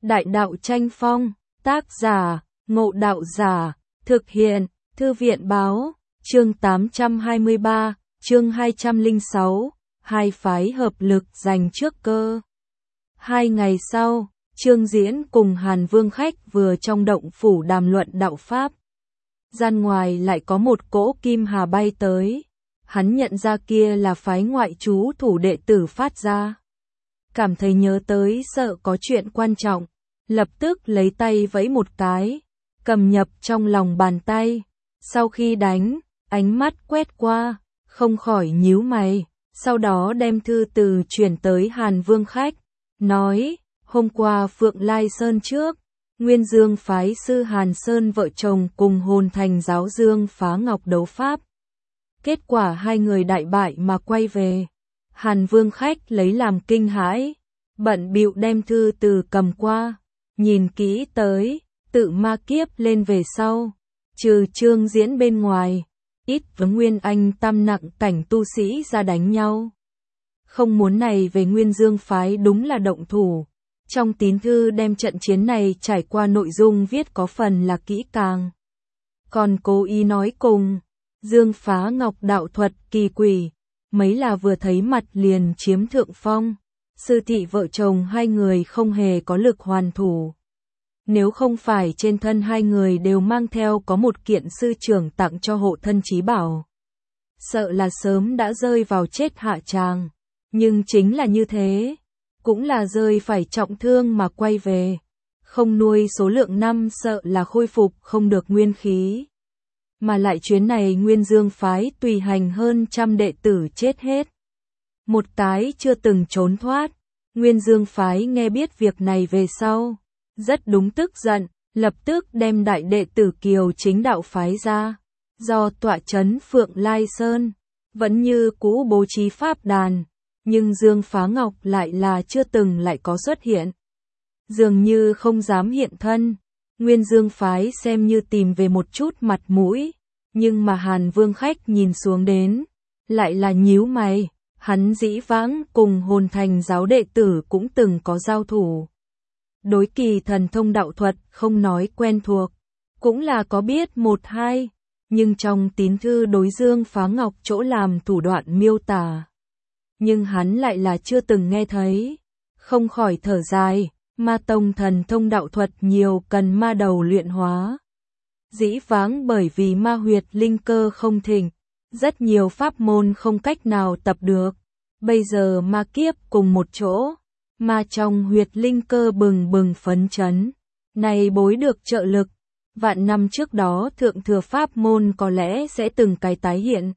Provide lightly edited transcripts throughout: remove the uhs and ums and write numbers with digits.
Đại đạo tranh phong, tác giả, Ngộ Đạo Giả, thực hiện, Thư viện báo, chương 823, chương 206, hai phái hợp lực giành trước cơ. 2 ngày sau, Trương Diễn cùng Hàn Vương Khách vừa trong động phủ đàm luận đạo pháp. Gian ngoài lại có một cỗ kim hà bay tới, hắn nhận ra kia là phái ngoại trú thủ đệ tử phát ra. Cảm thấy nhớ tới sợ có chuyện quan trọng, lập tức lấy tay vẫy một cái, cầm nhập trong lòng bàn tay. Sau khi đánh, ánh mắt quét qua, không khỏi nhíu mày, sau đó đem thư từ chuyển tới Hàn Vương Khách, nói, hôm qua Phượng Lai Sơn trước, Nguyên Dương phái sư Hàn Sơn vợ chồng cùng hồn thành giáo Dương phá ngọc đấu pháp. Kết quả hai người đại bại mà quay về. Hàn Vương Khách lấy làm kinh hãi, bận bịu đem thư từ cầm qua, nhìn kỹ tới, tự ma kiếp lên về sau, trừ Trương Diễn bên ngoài, ít với Nguyên Anh tam nặng cảnh tu sĩ ra đánh nhau. Không muốn này về Nguyên Dương phái đúng là động thủ. Trong tín thư đem trận chiến này trải qua nội dung viết có phần là kỹ càng. Còn cố ý nói cùng, Dương phá ngọc đạo thuật kỳ quỷ, mấy là vừa thấy mặt liền chiếm thượng phong. Sư thị vợ chồng hai người không hề có lực hoàn thủ. Nếu không phải trên thân hai người đều mang theo có một kiện sư trưởng tặng cho hộ thân chí bảo, sợ là sớm đã rơi vào chết hạ tràng. Nhưng chính là như thế, cũng là rơi phải trọng thương mà quay về. Không nuôi số lượng năm sợ là khôi phục không được nguyên khí. Mà lại chuyến này Nguyên Dương phái tùy hành hơn 100 đệ tử chết hết. Một cái chưa từng trốn thoát. Nguyên Dương phái nghe biết việc này về sau, rất đúng tức giận, lập tức đem đại đệ tử Kiều Chính đạo phái ra, do tọa trấn Phượng Lai Sơn, vẫn như cũ bố trí pháp đàn, nhưng Dương Phá Ngọc lại là chưa từng lại có xuất hiện. Dường như không dám hiện thân, Nguyên Dương phái xem như tìm về một chút mặt mũi, nhưng mà Hàn Vương Khách nhìn xuống đến, lại là nhíu mày. Hắn dĩ vãng cùng hồn thành giáo đệ tử cũng từng có giao thủ. Đối kỳ thần thông đạo thuật không nói quen thuộc, cũng là có biết một hai, nhưng trong tín thư đối Dương Phá Ngọc chỗ làm thủ đoạn miêu tả. Nhưng hắn lại là chưa từng nghe thấy, không khỏi thở dài, ma tông thần thông đạo thuật nhiều cần ma đầu luyện hóa. Dĩ vãng bởi vì ma huyệt linh cơ không thịnh, rất nhiều pháp môn không cách nào tập được. Bây giờ ma kiếp cùng một chỗ, ma trong huyệt linh cơ bừng bừng phấn chấn. Này bối được trợ lực, vạn năm trước đó thượng thừa pháp môn có lẽ sẽ từng cái tái hiện.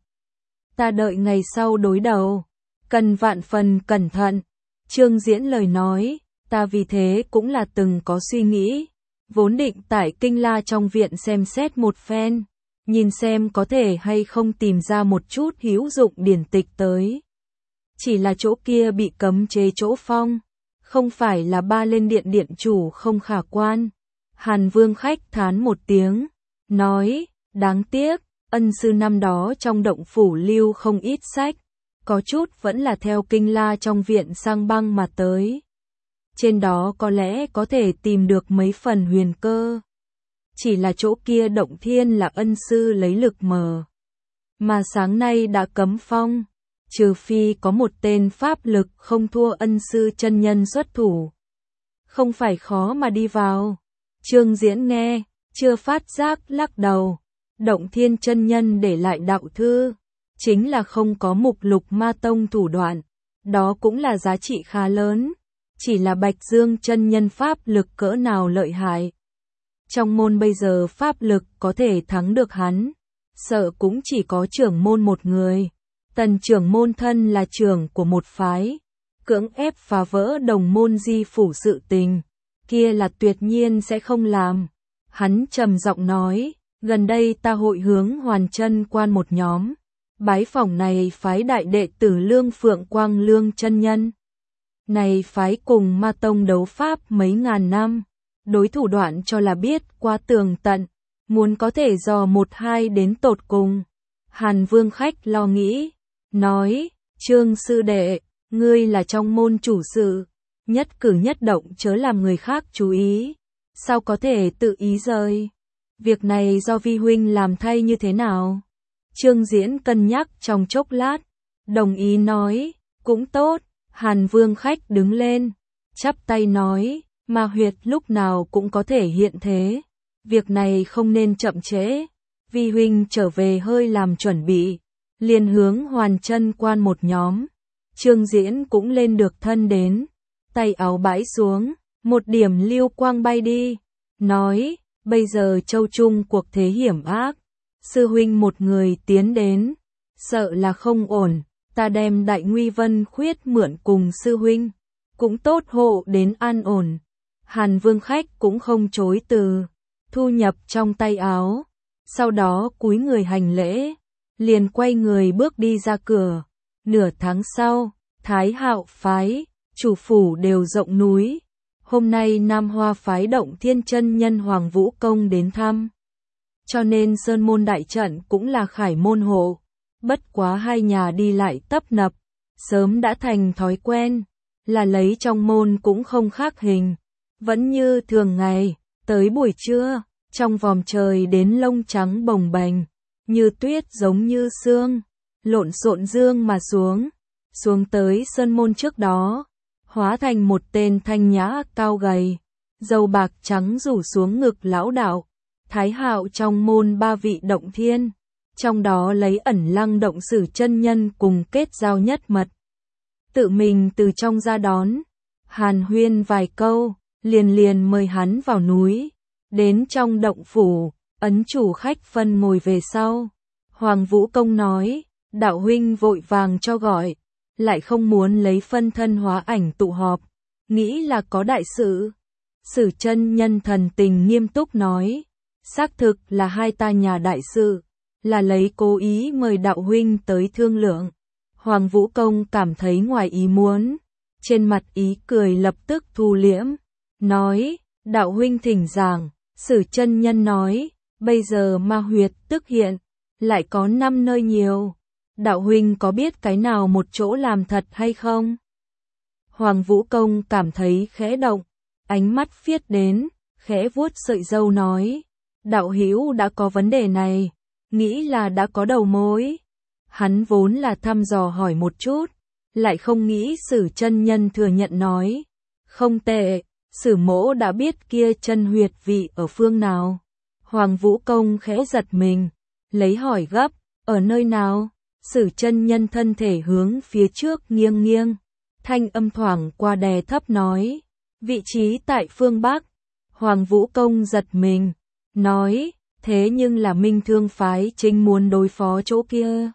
Ta đợi ngày sau đối đầu, cần vạn phần cẩn thận. Trương Diễn lời nói, ta vì thế cũng là từng có suy nghĩ. Vốn định tại Kinh La trong viện xem xét một phen, nhìn xem có thể hay không tìm ra một chút hữu dụng điển tịch tới. Chỉ là chỗ kia bị cấm chế chỗ phong, không phải là ba lên điện điện chủ không khả quan. Hàn Vương Khách thán một tiếng, nói, đáng tiếc, ân sư năm đó trong động phủ lưu không ít sách, có chút vẫn là theo Kinh La trong viện sang băng mà tới. Trên đó có lẽ có thể tìm được mấy phần huyền cơ. Chỉ là chỗ kia động thiên là ân sư lấy lực mờ, mà sáng nay đã cấm phong. Trừ phi có một tên pháp lực không thua ân sư chân nhân xuất thủ, không phải khó mà đi vào. Trương Diễn nghe, chưa phát giác lắc đầu. Động thiên chân nhân để lại đạo thư, chính là không có mục lục ma tông thủ đoạn, đó cũng là giá trị khá lớn. Chỉ là Bạch Dương chân nhân pháp lực cỡ nào lợi hại. Trong môn bây giờ pháp lực có thể thắng được hắn, sợ cũng chỉ có trưởng môn một người. Tần trưởng môn thân là trưởng của một phái, cưỡng ép phá vỡ đồng môn di phủ sự tình, kia là tuyệt nhiên sẽ không làm. Hắn trầm giọng nói, gần đây ta hội hướng Hoàn Chân quan một nhóm, bái phỏng này phái đại đệ tử Lương Phượng Quang Lương chân nhân. Này phái cùng ma tông đấu pháp mấy ngàn năm, đối thủ đoạn cho là biết qua tường tận, muốn có thể dò một hai đến tột cùng. Hàn Vương Khách lo nghĩ, nói, Trương sư đệ, ngươi là trong môn chủ sự, nhất cử nhất động chớ làm người khác chú ý, sao có thể tự ý rời. Việc này do Vi huynh làm thay như thế nào? Trương Diễn cân nhắc trong chốc lát, đồng ý nói, cũng tốt. Hàn Vương khách đứng lên, chắp tay nói, ma huyệt lúc nào cũng có thể hiện thế. Việc này không nên chậm trễ. Vi huynh trở về hơi làm chuẩn bị, liền hướng Hoàn Chân Quan một nhóm. Trương Diễn cũng lên được thân đến, tay áo bãi xuống, một điểm lưu quang bay đi, nói, bây giờ châu Trung cuộc thế hiểm ác, sư huynh một người tiến đến, sợ là không ổn, ta đem Đại Nguy Vân Khuyết mượn cùng sư huynh, cũng tốt hộ đến an ổn. Hàn Vương khách cũng không chối từ, thu nhập trong tay áo, sau đó cúi người hành lễ, liền quay người bước đi ra cửa. Nửa tháng sau, Thái Hạo phái, chủ phủ đều rộng núi. Hôm nay Nam Hoa phái Động Thiên chân nhân Hoàng Vũ Công đến thăm, cho nên Sơn môn đại trận cũng là khải môn hộ. Bất quá hai nhà đi lại tấp nập, sớm đã thành thói quen, là lấy trong môn cũng không khác hình, vẫn như thường ngày. Tới buổi trưa, trong vòm trời đến lông trắng bồng bềnh, như tuyết giống như sương, lộn xộn dương mà xuống tới sơn môn trước đó, hóa thành một tên thanh nhã cao gầy, râu bạc trắng rủ xuống ngực lão đạo. Thái Hạo trong môn ba vị động thiên, trong đó lấy Ẩn Lăng Động Sử chân nhân cùng kết giao nhất mật, tự mình từ trong ra đón, hàn huyên vài câu, liền mời hắn vào núi. Đến trong động phủ, ấn chủ khách phân ngồi về sau. Hoàng Vũ Công nói, đạo huynh vội vàng cho gọi, lại không muốn lấy phân thân hóa ảnh tụ họp, nghĩ là có đại sự. Sử chân nhân thần tình nghiêm túc nói, xác thực là hai ta nhà đại sự, là lấy cố ý mời đạo huynh tới thương lượng. Hoàng Vũ Công cảm thấy ngoài ý muốn, trên mặt ý cười lập tức thu liễm, nói, đạo huynh thỉnh giảng. Sử chân nhân nói, bây giờ ma huyệt tức hiện, lại có 5 nơi nhiều. Đạo huynh có biết cái nào một chỗ làm thật hay không? Hoàng Vũ Công cảm thấy khẽ động, ánh mắt phiết đến, khẽ vuốt sợi râu nói, đạo hữu đã có vấn đề này, nghĩ là đã có đầu mối. Hắn vốn là thăm dò hỏi một chút, lại không nghĩ Sử chân nhân thừa nhận nói, không tệ. Sử mỗ đã biết kia chân huyệt vị ở phương nào. Hoàng Vũ Công khẽ giật mình, lấy hỏi gấp, ở nơi nào? Sử chân nhân thân thể hướng phía trước nghiêng nghiêng, thanh âm thoảng qua đè thấp nói, vị trí tại phương Bắc. Hoàng Vũ Công giật mình, nói, thế nhưng là Minh Thương phái chính muốn đối phó chỗ kia.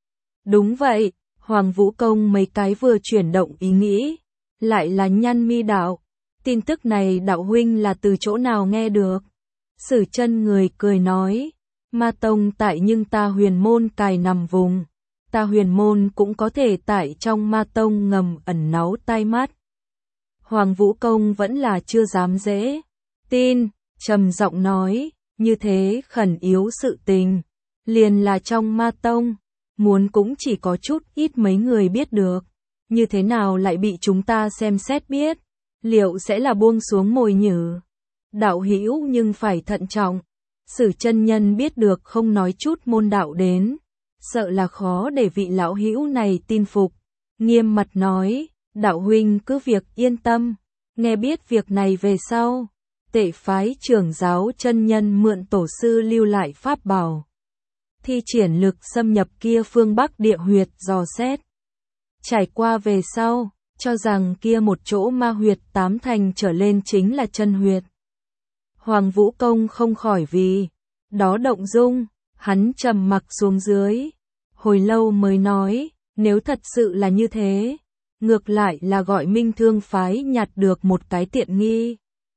Đúng vậy, Hoàng Vũ Công mấy cái vừa chuyển động ý nghĩ, lại là nhăn mi đạo. Tin tức này đạo huynh là từ chỗ nào nghe được? Sử chân người cười nói, ma tông tại nhưng ta huyền môn cài nằm vùng, ta huyền môn cũng có thể tại trong ma tông ngầm ẩn náu tai mắt. Hoàng Vũ Công vẫn là chưa dám dễ tin, trầm giọng nói, như thế khẩn yếu sự tình, liền là trong ma tông, muốn cũng chỉ có chút ít mấy người biết được, như thế nào lại bị chúng ta xem xét biết? Liệu sẽ là buông xuống mồi nhử? Đạo hữu nhưng phải thận trọng. Sử chân nhân biết được không nói chút môn đạo đến, sợ là khó để vị lão hữu này tin phục. Nghiêm mặt nói, đạo huynh cứ việc yên tâm, nghe biết việc này về sau. Tệ phái trưởng giáo chân nhân mượn tổ sư lưu lại pháp bảo, thi triển lực xâm nhập kia phương Bắc địa huyệt dò xét. Trải qua về sau, cho rằng kia một chỗ ma huyệt 8 thành trở lên chính là chân huyệt. Hoàng Vũ Công không khỏi vì đó động dung, hắn trầm mặc xuống dưới, hồi lâu mới nói, nếu thật sự là như thế, ngược lại là gọi Minh Thương phái nhặt được một cái tiện nghi.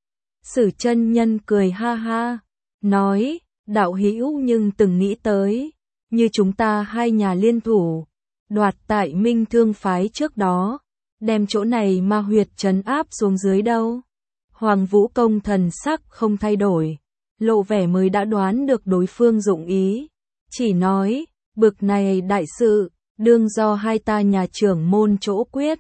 Sử chân nhân cười ha ha, nói, đạo hữu nhưng từng nghĩ tới, như chúng ta hai nhà liên thủ, đoạt tại Minh Thương phái trước đó, đem chỗ này ma huyệt trấn áp xuống dưới đâu. Hoàng Vũ Công thần sắc không thay đổi, lộ vẻ mới đã đoán được đối phương dụng ý, chỉ nói, bực này đại sự, đương do hai ta nhà trưởng môn chỗ quyết,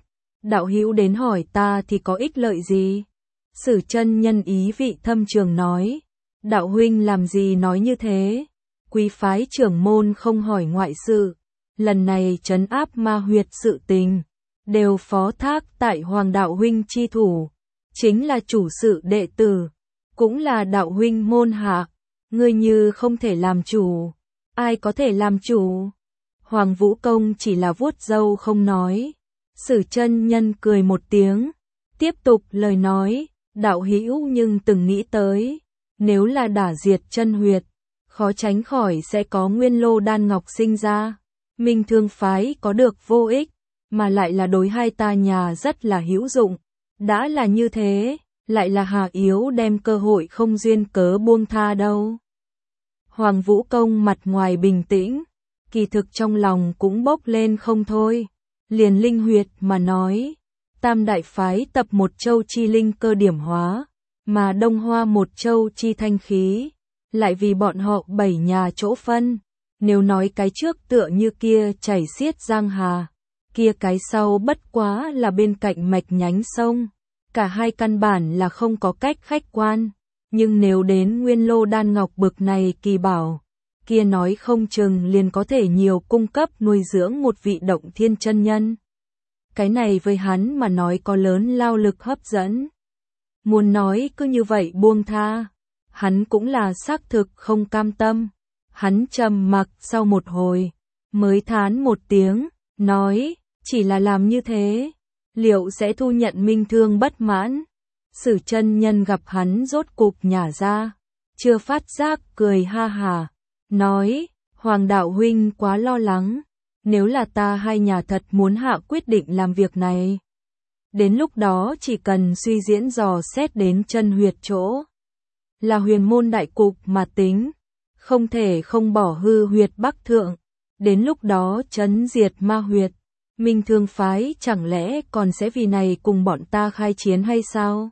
đạo hữu đến hỏi ta thì có ích lợi gì? Sử chân nhân ý vị thâm trường nói, đạo huynh làm gì nói như thế? Quý phái trưởng môn không hỏi ngoại sự, lần này trấn áp ma huyệt sự tình, đều phó thác tại Hoàng đạo huynh chi thủ, chính là chủ sự đệ tử, cũng là đạo huynh môn hạ, ngươi như không thể làm chủ, ai có thể làm chủ? Hoàng Vũ Công chỉ là vuốt râu không nói. Sử chân nhân cười một tiếng, tiếp tục lời nói, đạo hữu nhưng từng nghĩ tới, nếu là đả diệt chân huyệt, khó tránh khỏi sẽ có nguyên lô đan ngọc sinh ra, Minh Thương phái có được vô ích, mà lại là đối hai ta nhà rất là hữu dụng, đã là như thế, lại là Hà Yếu đem cơ hội không duyên cớ buông tha đâu. Hoàng Vũ Công mặt ngoài bình tĩnh, kỳ thực trong lòng cũng bốc lên không thôi. Liền linh huyệt mà nói, Tam đại phái tập một châu chi linh cơ điểm hóa, mà Đông Hoa một châu chi thanh khí, lại vì bọn họ 7 nhà chỗ phân, nếu nói cái trước tựa như kia chảy xiết giang hà, kia cái sau bất quá là bên cạnh mạch nhánh sông, cả hai căn bản là không có cách khách quan, nhưng nếu đến nguyên lô đan ngọc bực này kỳ bảo, kia nói không chừng liền có thể nhiều cung cấp nuôi dưỡng một vị động thiên chân nhân. Cái này với hắn mà nói có lớn lao lực hấp dẫn. Muốn nói cứ như vậy buông tha, hắn cũng là xác thực không cam tâm. Hắn trầm mặc sau một hồi, mới thán một tiếng, nói, chỉ là làm như thế, liệu sẽ thu nhận Minh Thương bất mãn? Sử chân nhân gặp hắn rốt cục nhả ra, chưa phát giác cười ha hà. Nói, Hoàng đạo huynh quá lo lắng, nếu là ta hai nhà thật muốn hạ quyết định làm việc này. Đến lúc đó chỉ cần suy diễn dò xét đến chân huyệt chỗ. Là huyền môn đại cục mà tính, không thể không bỏ hư huyệt bắc thượng. Đến lúc đó trấn diệt ma huyệt, Minh Thương phái chẳng lẽ còn sẽ vì này cùng bọn ta khai chiến hay sao?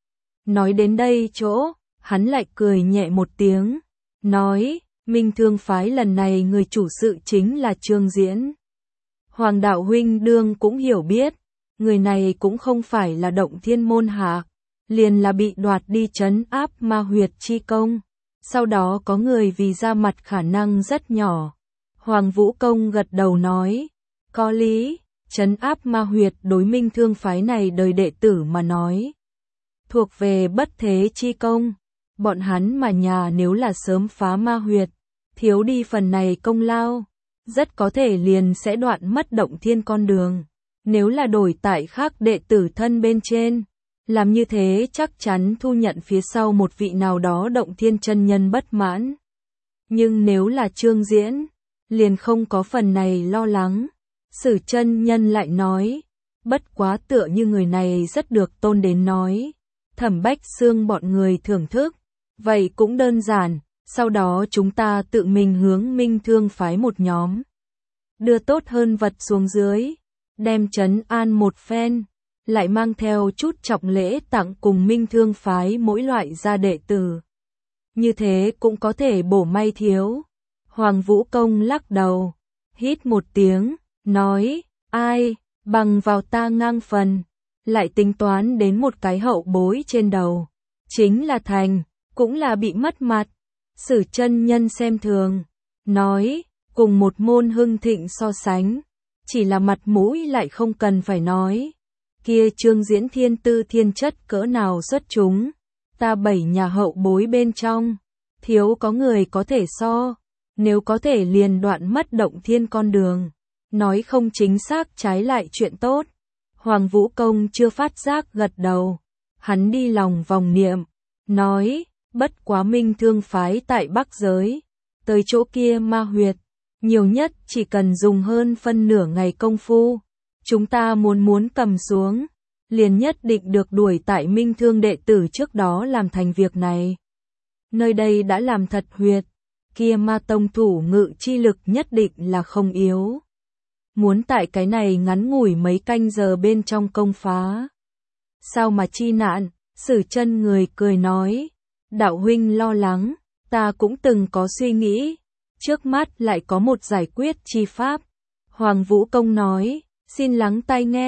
Nói đến đây chỗ, hắn lại cười nhẹ một tiếng, nói, Minh Thương phái lần này người chủ sự chính là Trương Diễn. Hoàng đạo huynh đương cũng hiểu biết, người này cũng không phải là động thiên môn hạ, liền là bị đoạt đi trấn áp ma huyệt chi công. Sau đó có người vì ra mặt khả năng rất nhỏ. Hoàng Vũ Công gật đầu nói, có lý, trấn áp ma huyệt đối Minh Thương phái này đời đệ tử mà nói. Thuộc về bất thế chi công, bọn hắn mà nhà nếu là sớm phá ma huyệt, thiếu đi phần này công lao, rất có thể liền sẽ đoạn mất động thiên con đường. Nếu là đổi tại khác đệ tử thân bên trên, làm như thế chắc chắn thu nhận phía sau một vị nào đó động thiên chân nhân bất mãn. Nhưng nếu là Trương Diễn, liền không có phần này lo lắng. Sử chân nhân lại nói, bất quá tựa như người này rất được tôn đến nói. Thẩm Bách Xương bọn người thưởng thức, vậy cũng đơn giản, sau đó chúng ta tự mình hướng Minh Thương phái một nhóm. Đưa tốt hơn vật xuống dưới, đem trấn an một phen, lại mang theo chút trọng lễ tặng cùng Minh Thương phái mỗi loại gia đệ tử. Như thế cũng có thể bổ may thiếu. Hoàng Vũ Công lắc đầu, hít một tiếng, nói, ai, bằng vào ta ngang phần, lại tính toán đến một cái hậu bối trên đầu. Chính là thành, cũng là bị mất mặt. Sử chân nhân xem thường, nói, cùng một môn hưng thịnh so sánh, chỉ là mặt mũi lại không cần phải nói. Kia Trương Diễn thiên tư thiên chất cỡ nào xuất chúng, ta 7 nhà hậu bối bên trong, thiếu có người có thể so, nếu có thể liền đoạn mất động thiên con đường, nói không chính xác trái lại chuyện tốt. Hoàng Vũ Công chưa phát giác gật đầu, hắn đi lòng vòng niệm, nói, bất quá Minh Thương phái tại Bắc giới, tới chỗ kia ma huyệt, nhiều nhất chỉ cần dùng hơn phân nửa ngày công phu, chúng ta muốn cầm xuống, liền nhất định được đuổi tại Minh Thương đệ tử trước đó làm thành việc này. Nơi đây đã làm thật huyệt, kia ma tông thủ ngự chi lực nhất định là không yếu. Muốn tại cái này ngắn ngủi mấy canh giờ bên trong công phá. Sao mà chi nạn? Sử chân người cười nói, đạo huynh lo lắng, ta cũng từng có suy nghĩ, trước mắt lại có một giải quyết chi pháp. Hoàng Vũ Công nói, xin lắng tai nghe.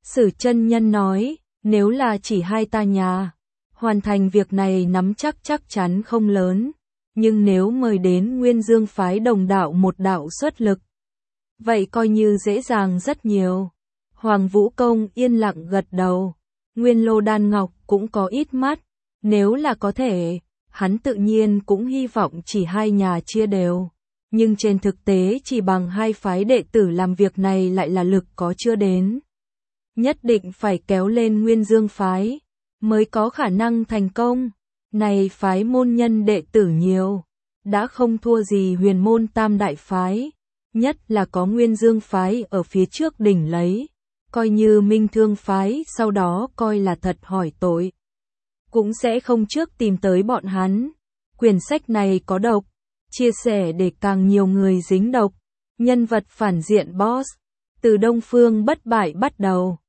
Sử chân nhân nói, nếu là chỉ hai ta nhà, hoàn thành việc này nắm chắc chắn không lớn, nhưng nếu mời đến Nguyên Dương phái đồng đạo một đạo xuất lực, vậy coi như dễ dàng rất nhiều. Hoàng Vũ Công yên lặng gật đầu, Nguyên Lô Đan Ngọc cũng có ít mắt, nếu là có thể, hắn tự nhiên cũng hy vọng chỉ hai nhà chia đều. Nhưng trên thực tế chỉ bằng hai phái đệ tử làm việc này lại là lực có chưa đến. Nhất định phải kéo lên Nguyên Dương phái, mới có khả năng thành công. Này phái môn nhân đệ tử nhiều, đã không thua gì Huyền Môn Tam đại phái, nhất là có Nguyên Dương phái ở phía trước đỉnh lấy, coi như Minh Thương phái sau đó coi là thật hỏi tội, cũng sẽ không trước tìm tới bọn hắn. Quyển sách này có độc, chia sẻ để càng nhiều người dính độc. Nhân vật phản diện boss, từ Đông Phương bất bại bắt đầu.